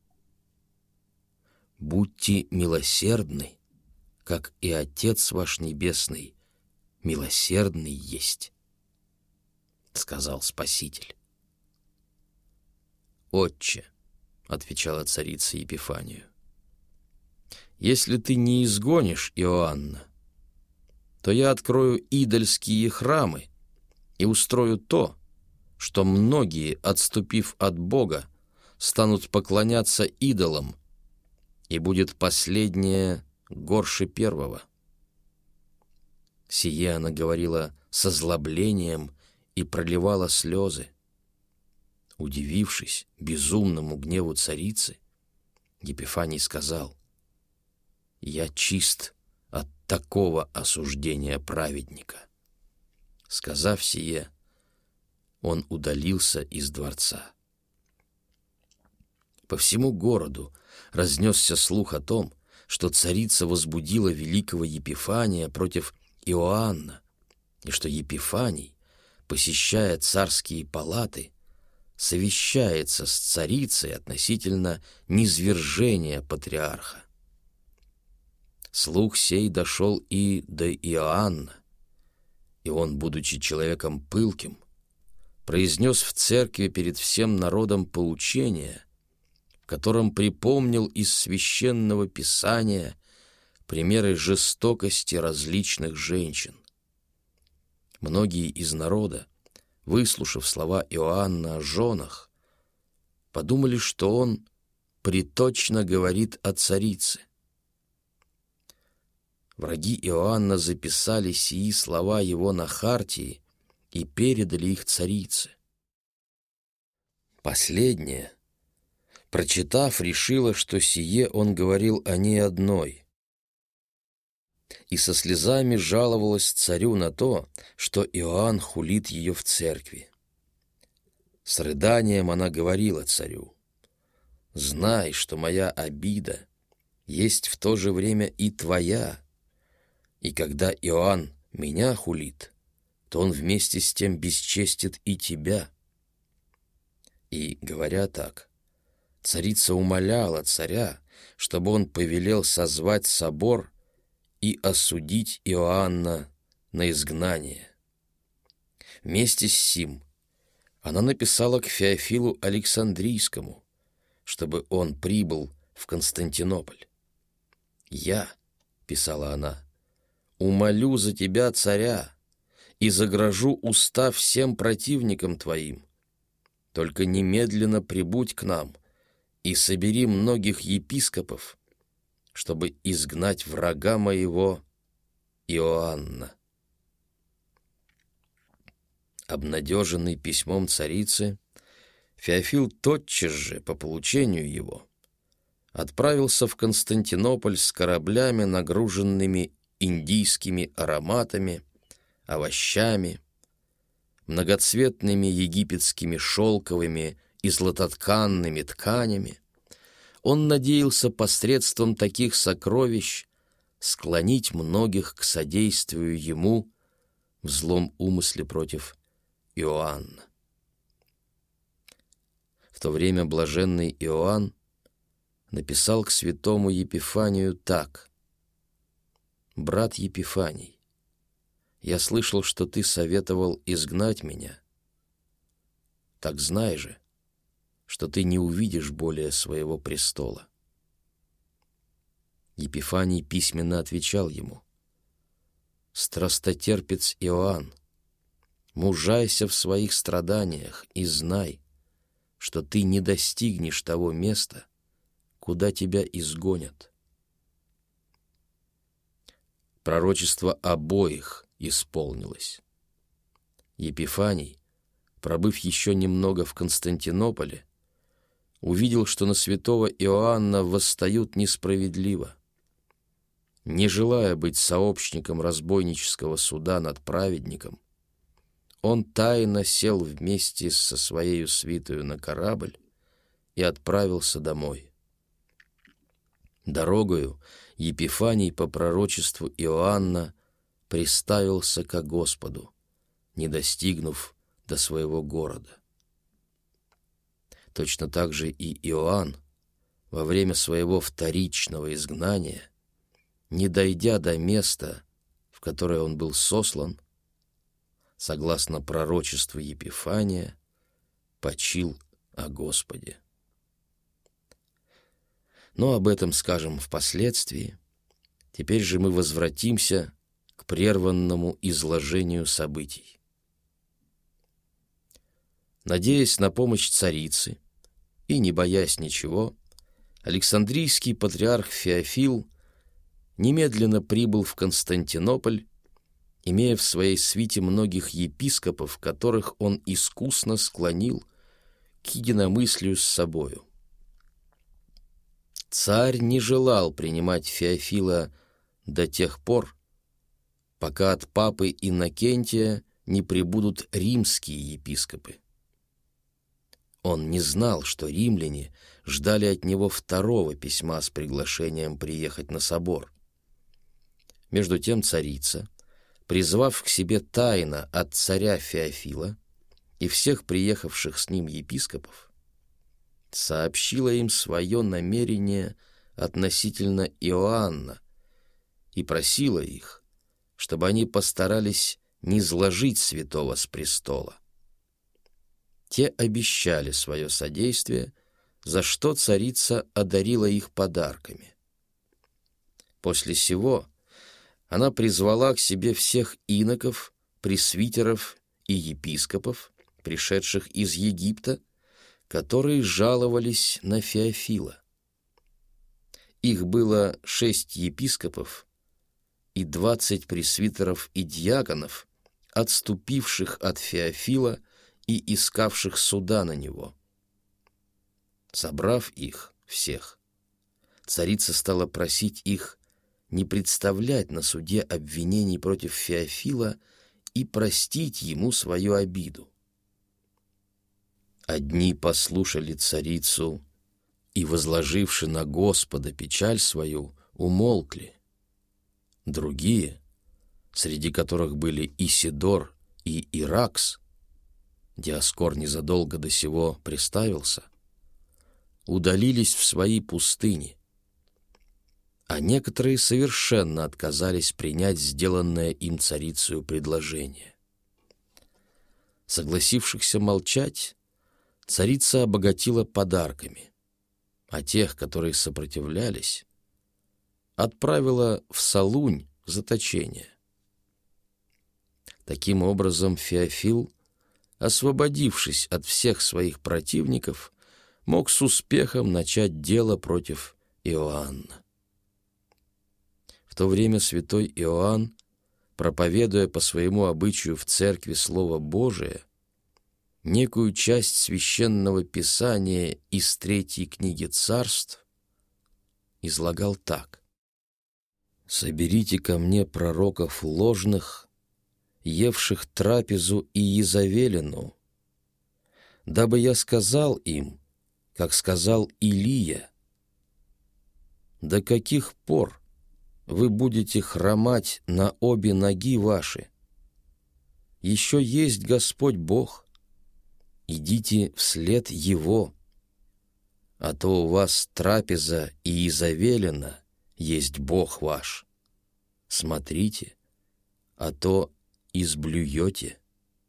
Будьте милосердны, как и Отец ваш Небесный милосердный есть, — сказал Спаситель. «Отче», — отвечала царица Епифанию, — «если ты не изгонишь Иоанна, то я открою идольские храмы и устрою то, что многие, отступив от Бога, станут поклоняться идолам, и будет последнее горше первого». Сие она говорила с озлоблением и проливала слезы. Удивившись безумному гневу царицы, Епифаний сказал: «Я чист от такого осуждения праведника». Сказав сие, он удалился из дворца. По всему городу разнесся слух о том, что царица возбудила великого Епифания против Иоанна, и что Епифаний, посещая царские палаты, совещается с царицей относительно низвержения патриарха. Слух сей дошел и до Иоанна, и он, будучи человеком пылким, произнес в церкви перед всем народом поучение, в котором припомнил из священного писания примеры жестокости различных женщин. Многие из народа, выслушав слова Иоанна о женах, подумали, что он приточно говорит о царице. Враги Иоанна записали сии слова его на хартии и передали их царице. Последняя, прочитав, решила, что сие он говорил о ней одной, и со слезами жаловалась царю на то, что Иоанн хулит ее в церкви. С рыданием она говорила царю: «Знай, что моя обида есть в то же время и твоя, и когда Иоанн меня хулит, то он вместе с тем бесчестит и тебя». И, говоря так, царица умоляла царя, чтобы он повелел созвать собор и осудить Иоанна на изгнание. Вместе с сим она написала к Феофилу Александрийскому, чтобы он прибыл в Константинополь. «Я, писала она, — «умолю за тебя царя и загражу уста всем противникам твоим. Только немедленно прибудь к нам и собери многих епископов, чтобы изгнать врага моего Иоанна». Обнадеженный письмом царицы, Феофил тотчас же, по получению его, отправился в Константинополь с кораблями, нагруженными индийскими ароматами, овощами, многоцветными египетскими шелковыми и златотканными тканями. Он надеялся посредством таких сокровищ склонить многих к содействию ему в злом умысле против Иоанна. В то время блаженный Иоанн написал к святому Епифанию так: «Брат Епифаний, я слышал, что ты советовал изгнать меня. Так знай же, что ты не увидишь более своего престола». Епифаний письменно отвечал ему: «Страстотерпец Иоанн, мужайся в своих страданиях и знай, что ты не достигнешь того места, куда тебя изгонят». Пророчество обоих исполнилось. Епифаний, пробыв еще немного в Константинополе, увидел, что на святого Иоанна восстают несправедливо. Не желая быть сообщником разбойнического суда над праведником, он тайно сел вместе со своею свитою на корабль и отправился домой. Дорогою Епифаний по пророчеству Иоанна приставился ко Господу, не достигнув до своего города. Точно так же и Иоанн во время своего вторичного изгнания, не дойдя до места, в которое он был сослан, согласно пророчеству Епифания, почил о Господе. Но об этом скажем впоследствии. Теперь же мы возвратимся к прерванному изложению событий. Надеясь на помощь царицы и не боясь ничего, Александрийский патриарх Феофил немедленно прибыл в Константинополь, имея в своей свите многих епископов, которых он искусно склонил к единомыслию с собою. Царь не желал принимать Феофила до тех пор, пока от папы Иннокентия не прибудут римские епископы. Он не знал, что римляне ждали от него второго письма с приглашением приехать на собор. Между тем царица, призвав к себе тайно от царя Феофила и всех приехавших с ним епископов, сообщила им свое намерение относительно Иоанна и просила их, чтобы они постарались низложить святого с престола. Те обещали свое содействие, за что царица одарила их подарками. После сего она призвала к себе всех иноков, пресвитеров и епископов, пришедших из Египта, которые жаловались на Феофила. Их было 6 епископов и 20 пресвитеров и диаконов, отступивших от Феофила и искавших суда на него. Собрав их всех, царица стала просить их не представлять на суде обвинений против Феофила и простить ему свою обиду. Одни послушали царицу и, возложивши на Господа печаль свою, умолкли. Другие, среди которых были Исидор и Иракс, Диоскор незадолго до сего приставился, удалились в свои пустыни, а некоторые совершенно отказались принять сделанное им царицею предложение. Согласившихся молчать, царица обогатила подарками, а тех, которые сопротивлялись, отправила в Солунь в заточение. Таким образом, Феофил, освободившись от всех своих противников, мог с успехом начать дело против Иоанна. В то время святой Иоанн, проповедуя по своему обычаю в церкви Слово Божие, некую часть священного писания из Третьей книги Царств излагал так: «Соберите ко мне пророков ложных, евших трапезу и Иезавелину, дабы я сказал им, как сказал Илия: до каких пор вы будете хромать на обе ноги ваши? Еще есть Господь Бог, идите вслед Его, а то у вас трапеза и Иезавелина есть Бог ваш. Смотрите, а то изблюете».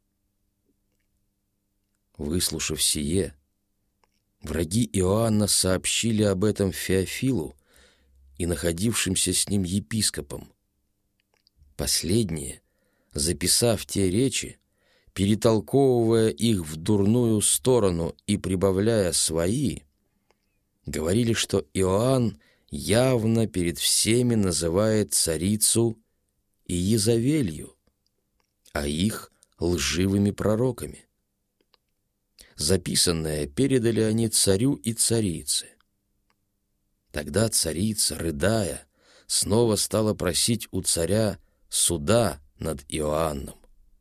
Выслушав сие, враги Иоанна сообщили об этом Феофилу и находившимся с ним епископам. Последние, записав те речи, перетолковывая их в дурную сторону и прибавляя свои, говорили, что Иоанн явно перед всеми называет царицу Иезавелью, а их лживыми пророками. Записанное передали они царю и царице. Тогда царица, рыдая, снова стала просить у царя суда над Иоанном.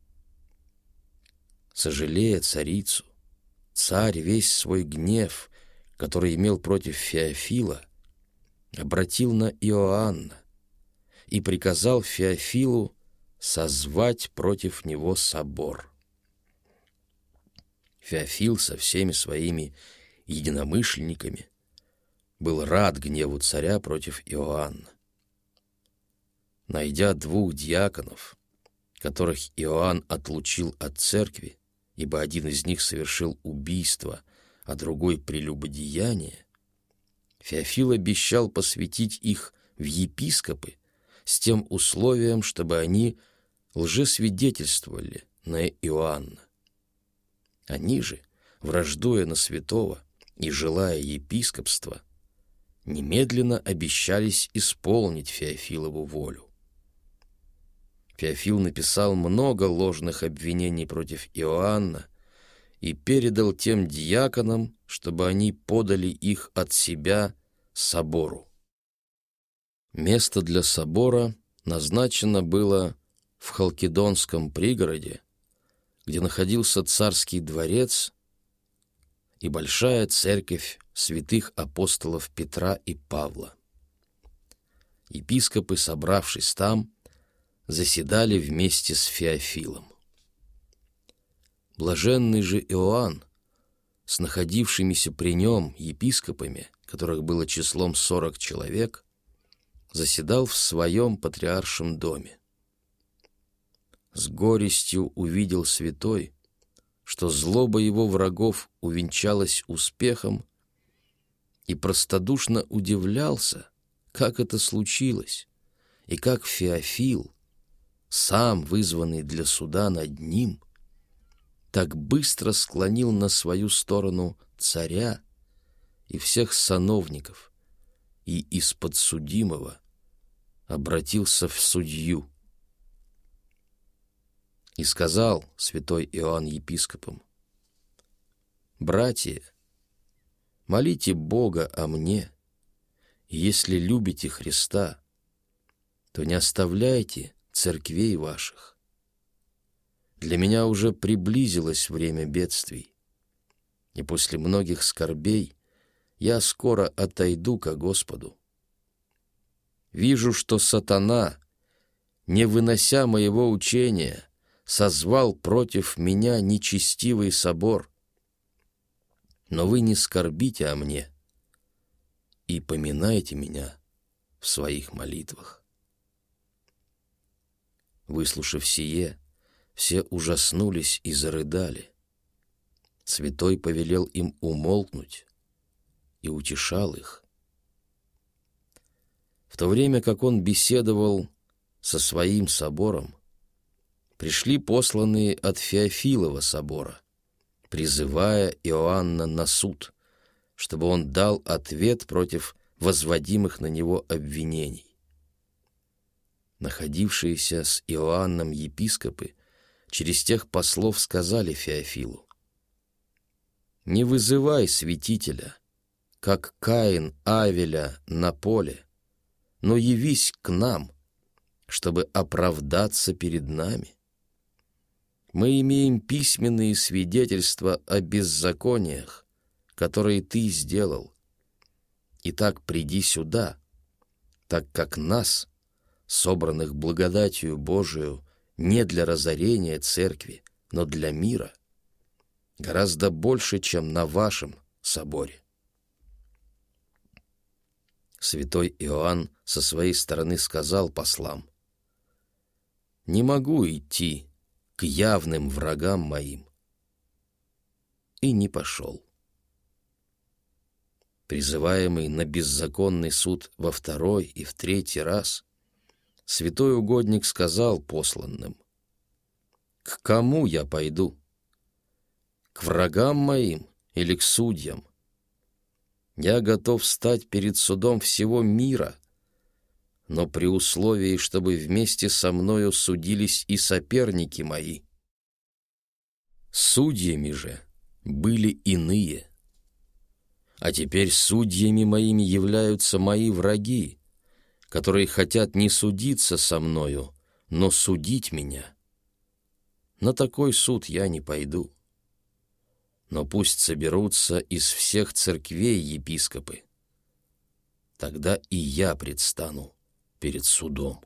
Сожалея царицу, царь весь свой гнев, который имел против Феофила, обратил на Иоанна и приказал Феофилу созвать против него собор. Феофил со всеми своими единомышленниками был рад гневу царя против Иоанна. Найдя 2 диаконов, которых Иоанн отлучил от церкви, ибо один из них совершил убийство, а другой — прелюбодеяние, Феофил обещал посвятить их в епископы с тем условием, чтобы они лжесвидетельствовали на Иоанна. Они же, враждуя на святого и желая епископства, немедленно обещались исполнить Феофилову волю. Феофил написал много ложных обвинений против Иоанна и передал тем диаконам, чтобы они подали их от себя собору. Место для собора назначено было в Халкидонском пригороде, где находился царский дворец и большая церковь святых апостолов Петра и Павла. Епископы, собравшись там, заседали вместе с Феофилом. Блаженный же Иоанн с находившимися при нем епископами, которых было числом 40 человек, заседал в своем патриаршем доме. С горестью увидел святой, что злоба его врагов увенчалась успехом, и простодушно удивлялся, как это случилось, и как Феофил, сам вызванный для суда над ним, так быстро склонил на свою сторону царя и всех сановников, и из подсудимого обратился в судью. И сказал святой Иоанн епископам: «Братья, молите Бога о мне, и если любите Христа, то не оставляйте церквей ваших. Для меня уже приблизилось время бедствий, и после многих скорбей я скоро отойду ко Господу. Вижу, что сатана, не вынося моего учения, созвал против меня нечестивый собор. Но вы не скорбите о мне и поминайте меня в своих молитвах». Выслушав сие, все ужаснулись и зарыдали. Святой повелел им умолкнуть и утешал их. В то время как он беседовал со своим собором, пришли посланные от Феофилова собора, призывая Иоанна на суд, чтобы он дал ответ против возводимых на него обвинений. Находившиеся с Иоанном епископы через тех послов сказали Феофилу: «Не вызывай святителя, как Каин Авеля на поле, но явись к нам, чтобы оправдаться перед нами. Мы имеем письменные свидетельства о беззакониях, которые ты сделал. Итак, приди сюда, так как нас, собранных благодатью Божию, не для разорения церкви, но для мира, гораздо больше, чем на вашем соборе». Святой Иоанн со своей стороны сказал послам: «Не могу идти к явным врагам моим», и не пошел. Призываемый на беззаконный суд во второй и в третий раз, святой угодник сказал посланным: «К кому я пойду? К врагам моим или к судьям? Я готов стать перед судом всего мира, но при условии, чтобы вместе со мною судились и соперники мои». Судьями же были иные. А теперь судьями моими являются мои враги, которые хотят не судиться со мною, но судить меня. На такой суд я не пойду. Но пусть соберутся из всех церквей епископы. Тогда и я предстану перед судом.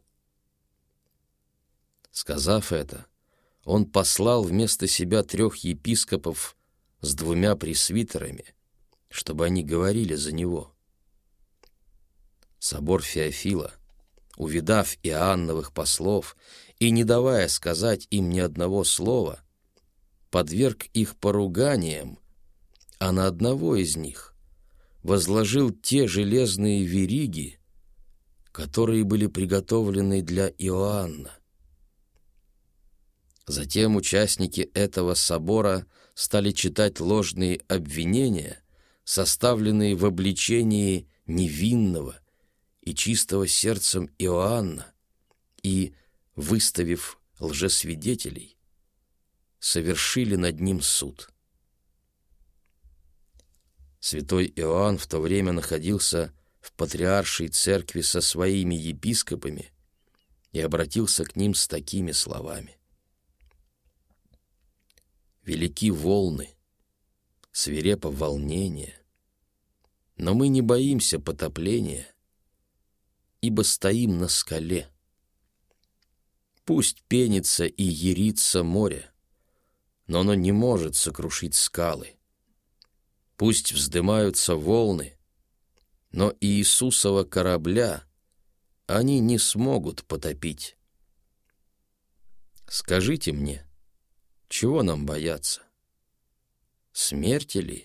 Сказав это, он послал вместо себя 3 епископов с 2 пресвитерами, чтобы они говорили за него. Собор Феофила, увидав Иоанновых послов и не давая сказать им ни одного слова, подверг их поруганиям, а на одного из них возложил те железные вериги, которые были приготовлены для Иоанна. Затем участники этого собора стали читать ложные обвинения, составленные в обличении невинного и чистого сердцем Иоанна, и, выставив лжесвидетелей, совершили над ним суд. Святой Иоанн в то время находился в патриаршей церкви со своими епископами и обратился к ним с такими словами: «Велики волны, свирепо волнение, но мы не боимся потопления, ибо стоим на скале. Пусть пенится и ярится море, но оно не может сокрушить скалы. Пусть вздымаются волны, но Иисусова корабля они не смогут потопить. Скажите мне, чего нам бояться? Смерти ли?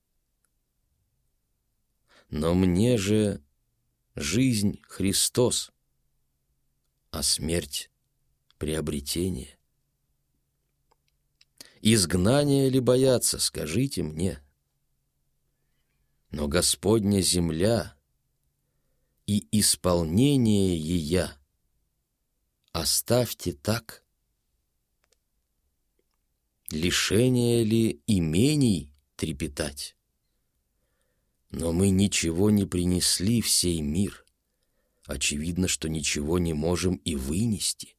Но мне же жизнь Христос, а смерть — приобретение. Изгнание ли бояться, скажите мне? Но Господня земля и исполнение ея оставьте так. Лишение ли имений трепетать? Но мы ничего не принесли в сей мир. Очевидно, что ничего не можем и вынести.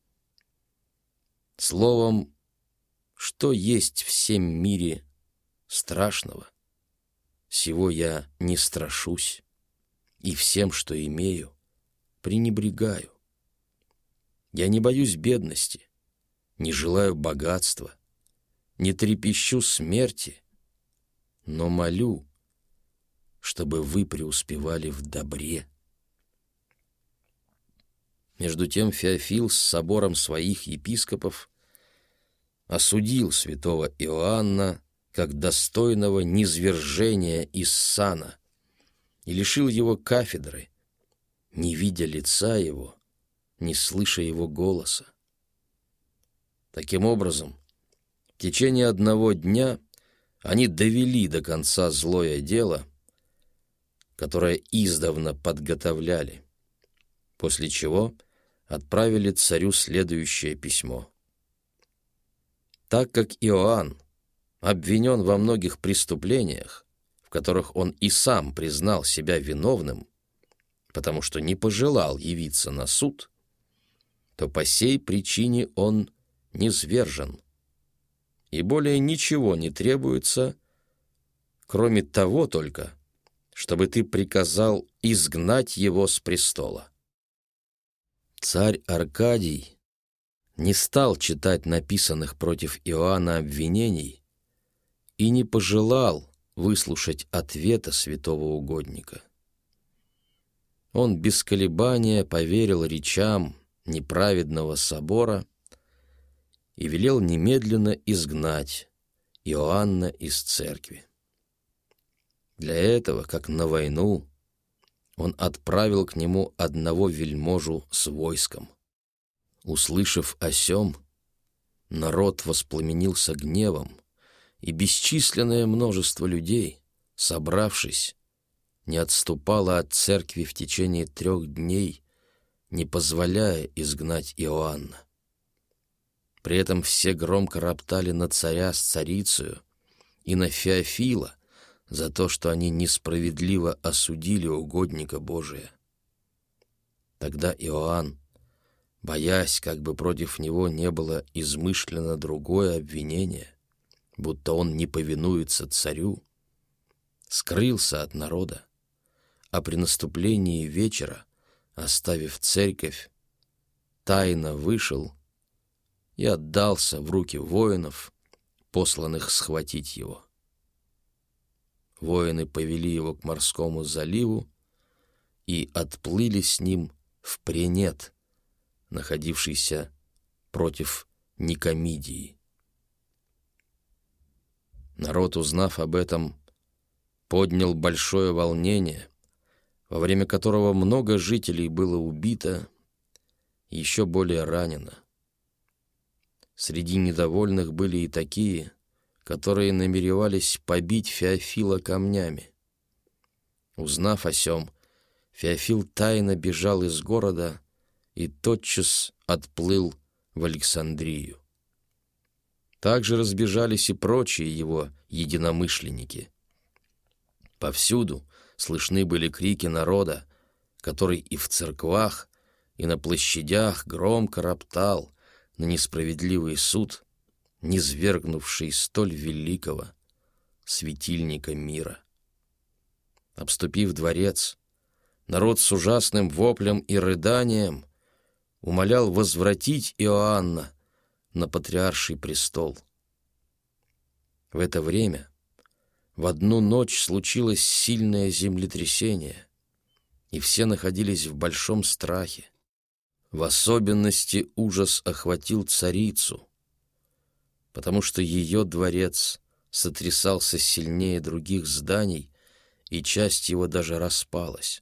Словом, что есть в сем мире страшного, сего я не страшусь, и всем, что имею, пренебрегаю. Я не боюсь бедности, не желаю богатства, не трепещу смерти, но молю, чтобы вы преуспевали в добре». Между тем Феофил с собором своих епископов осудил святого Иоанна как достойного низвержения из сана и лишил его кафедры, не видя лица его, не слыша его голоса. Таким образом, в течение одного дня они довели до конца злое дело, которое издавна подготовляли, после чего отправили царю следующее письмо. Так как Иоанн обвинен во многих преступлениях, в которых он и сам признал себя виновным, потому что не пожелал явиться на суд, то по сей причине он низвержен, и более ничего не требуется, кроме того только, чтобы ты приказал изгнать его с престола. Царь Аркадий не стал читать написанных против Иоанна обвинений и не пожелал выслушать ответа святого угодника. Он без колебания поверил речам неправедного собора и велел немедленно изгнать Иоанна из церкви. Для этого, как на войну, он отправил к нему одного вельможу с войском. Услышав о сем, народ воспламенился гневом, и бесчисленное множество людей, собравшись, не отступало от церкви в течение 3 дней, не позволяя изгнать Иоанна. При этом все громко роптали на царя с царицею и на Феофила за то, что они несправедливо осудили угодника Божия. Тогда Иоанн, боясь, как бы против него не было измышлено другое обвинение, будто он не повинуется царю, скрылся от народа, а при наступлении вечера, оставив церковь, тайно вышел и отдался в руки воинов, посланных схватить его. Воины повели его к морскому заливу и отплыли с ним в Пренет, находившийся против Никомидии. Народ, узнав об этом, поднял большое волнение, во время которого много жителей было убито, еще более ранено. Среди недовольных были и такие, которые намеревались побить Феофила камнями. Узнав о сем, Феофил тайно бежал из города и тотчас отплыл в Александрию. Также разбежались и прочие его единомышленники. Повсюду слышны были крики народа, который и в церквах, и на площадях громко роптал на несправедливый суд, низвергнувший столь великого светильника мира. Обступив дворец, народ с ужасным воплем и рыданием умолял возвратить Иоанна на патриарший престол. В это время в одну ночь случилось сильное землетрясение, и все находились в большом страхе. В особенности ужас охватил царицу, потому что ее дворец сотрясался сильнее других зданий, и часть его даже распалась.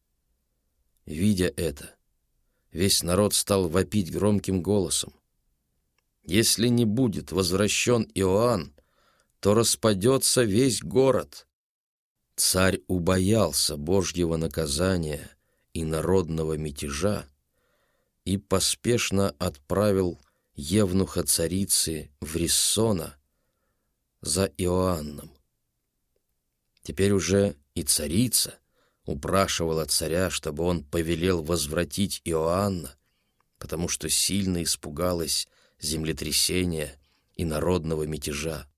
Видя это, весь народ стал вопить громким голосом: «Если не будет возвращен Иоанн, то распадется весь город». Царь убоялся Божьего наказания и народного мятежа и поспешно отправил евнуха царицы в Риссона за Иоанном. Теперь уже и царица упрашивала царя, чтобы он повелел возвратить Иоанна, потому что сильно испугалась землетрясения и народного мятежа.